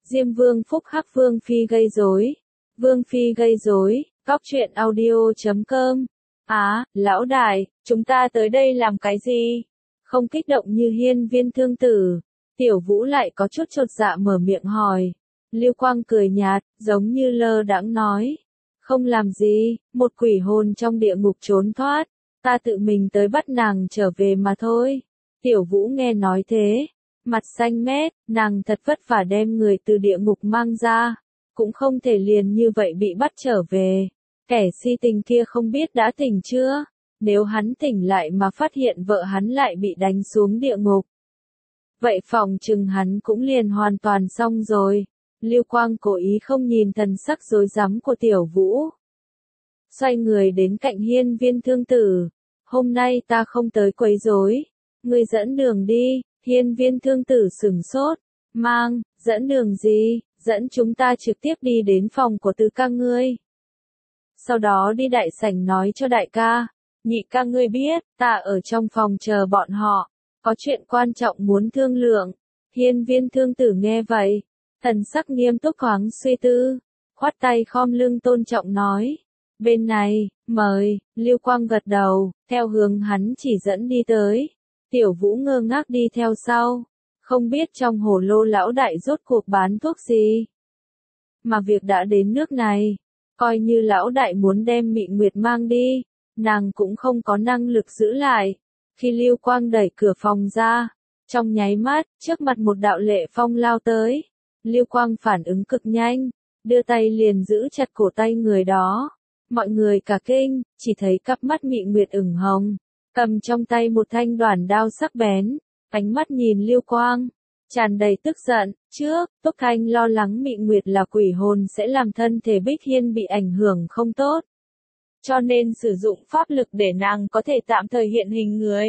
Diêm Vương phúc hắc Vương Phi gây rối. Vương Phi gây rối, Cóc truyện audio.com. Lão đại, chúng ta tới đây làm cái gì? Không kích động như Hiên Viên Thương Tử. Tiểu Vũ lại có chút chột dạ mở miệng hỏi. Lưu Quang cười nhạt, giống như lơ đãng nói. Không làm gì, một quỷ hồn trong địa ngục trốn thoát. Ta tự mình tới bắt nàng trở về mà thôi. Tiểu Vũ nghe nói thế. Mặt xanh mét, nàng thật vất vả đem người từ địa ngục mang ra. Cũng không thể liền như vậy bị bắt trở về. Kẻ si tình kia không biết đã tỉnh chưa? Nếu hắn tỉnh lại mà phát hiện vợ hắn lại bị đánh xuống địa ngục. Vậy phòng chừng hắn cũng liền hoàn toàn xong rồi. Lưu Quang cố ý không nhìn thần sắc rối rắm của Tiểu Vũ. Xoay người đến cạnh Hiên Viên Thương Tử. Hôm nay ta không tới quấy rối. Ngươi dẫn đường đi. Hiên Viên Thương Tử sửng sốt. Dẫn đường gì? Dẫn chúng ta trực tiếp đi đến phòng của tứ ca ngươi. Sau đó đi đại sảnh nói cho đại ca. Nhị ca ngươi biết, ta ở trong phòng chờ bọn họ. Có chuyện quan trọng muốn thương lượng. Hiên Viên Thương Tử nghe vậy. Thần sắc nghiêm túc thoáng suy tư. Khoát tay khom lưng tôn trọng nói. Bên này, mời. Lưu Quang gật đầu, theo hướng hắn chỉ dẫn đi tới. Tiểu Vũ ngơ ngác đi theo sau. Không biết trong hồ lô lão đại rốt cuộc bán thuốc gì. Mà việc đã đến nước này. Coi như lão đại muốn đem Mị Nguyệt mang đi. Nàng cũng không có năng lực giữ lại. Khi Lưu Quang đẩy cửa phòng ra. Trong nháy mắt, trước mặt một đạo lệ phong lao tới. Lưu Quang phản ứng cực nhanh. Đưa tay liền giữ chặt cổ tay người đó. Mọi người cả kinh, chỉ thấy cặp mắt Mị Nguyệt ửng hồng. Cầm trong tay một thanh đoản đao sắc bén. Ánh mắt nhìn Lưu Quang. Tràn đầy tức giận. Trước, Túc Thanh lo lắng Mị Nguyệt là quỷ hồn sẽ làm thân thể Bích Hiên bị ảnh hưởng không tốt. Cho nên sử dụng pháp lực để nàng có thể tạm thời hiện hình người.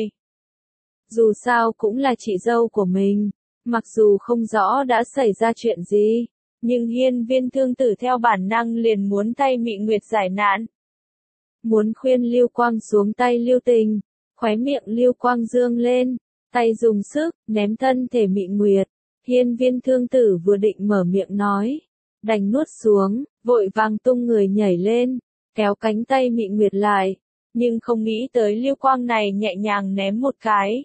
Dù sao cũng là chị dâu của mình. Mặc dù không rõ đã xảy ra chuyện gì. Nhưng Hiên Viên Thương Tử theo bản năng liền muốn thay Mị Nguyệt giải nạn. Muốn khuyên Lưu Quang xuống tay lưu tình. Khóe miệng Lưu Quang dương lên. Tay dùng sức, ném thân thể Mị Nguyệt. Hiên Viên Thương Tử vừa định mở miệng nói. Đành nuốt xuống, vội vàng tung người nhảy lên. Kéo cánh tay Mị Nguyệt lại. Nhưng không nghĩ tới Lưu Quang này nhẹ nhàng ném một cái.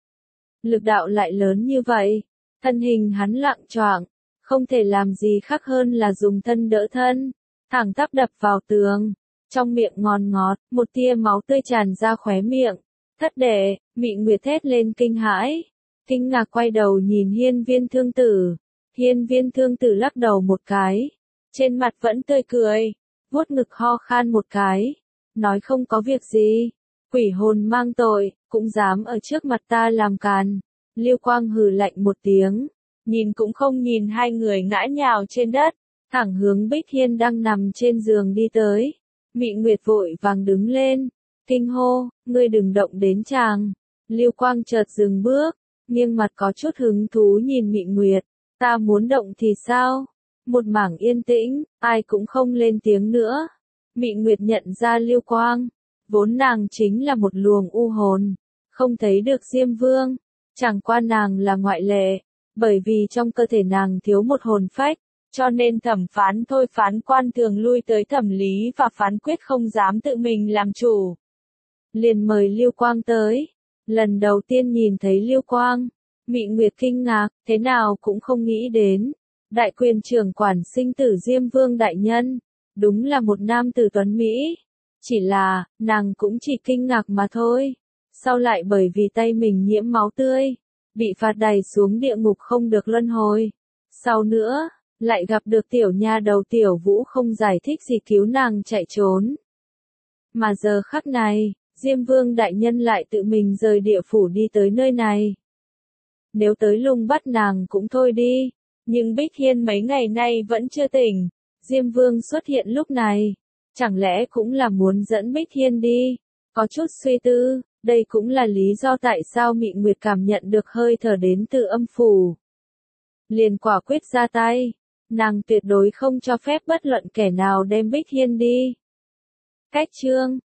Lực đạo lại lớn như vậy. Thân hình hắn lạng choạng. Không thể làm gì khác hơn là dùng thân đỡ thân. Thẳng tắp đập vào tường. Trong miệng ngon ngọt, một tia máu tươi tràn ra khóe miệng. Thất đệ, Mị Nguyệt thét lên kinh hãi. Kinh ngạc quay đầu nhìn Hiên Viên Thương Tử. Hiên Viên Thương Tử lắc đầu một cái. Trên mặt vẫn tươi cười. Vuốt ngực ho khan một cái. Nói không có việc gì. Quỷ hồn mang tội, cũng dám ở trước mặt ta làm càn. Lưu Quang hừ lạnh một tiếng. Nhìn cũng không nhìn hai người ngã nhào trên đất. Thẳng hướng Bích Hiên đang nằm trên giường đi tới. Mị Nguyệt vội vàng đứng lên. Kinh hô, ngươi đừng động đến chàng. Lưu Quang chợt dừng bước. Nghiêng mặt có chút hứng thú nhìn Mị Nguyệt. Ta muốn động thì sao? Một mảng yên tĩnh, ai cũng không lên tiếng nữa. Mị Nguyệt nhận ra Lưu Quang. Vốn nàng chính là một luồng u hồn. Không thấy được Diêm Vương. Chẳng qua nàng là ngoại lệ. Bởi vì trong cơ thể nàng thiếu một hồn phách. Cho nên thẩm phán thôi phán quan thường lui tới thẩm lý và phán quyết không dám tự mình làm chủ. Liền mời Lưu Quang tới. Lần đầu tiên nhìn thấy Lưu Quang. Mị Nguyệt kinh ngạc, thế nào cũng không nghĩ đến. Đại quyền trưởng quản sinh tử Diêm Vương đại nhân. Đúng là một nam tử tuấn Mỹ. Chỉ là, nàng cũng chỉ kinh ngạc mà thôi. Sau lại bởi vì tay mình nhiễm máu tươi. Bị phạt đày xuống địa ngục không được luân hồi. Sau nữa, lại gặp được tiểu nha đầu Tiểu Vũ không giải thích gì cứu nàng chạy trốn. Mà giờ khắc này, Diêm Vương đại nhân lại tự mình rời địa phủ đi tới nơi này. Nếu tới lùng bắt nàng cũng thôi đi. Nhưng Bích Hiên mấy ngày nay vẫn chưa tỉnh. Diêm Vương xuất hiện lúc này. Chẳng lẽ cũng là muốn dẫn Bích Hiên đi? Có chút suy tư, đây cũng là lý do tại sao Mị Nguyệt cảm nhận được hơi thở đến từ âm phủ. Liền quả quyết ra tay. Nàng tuyệt đối không cho phép bất luận kẻ nào đem Bích Hiên đi. Cách chương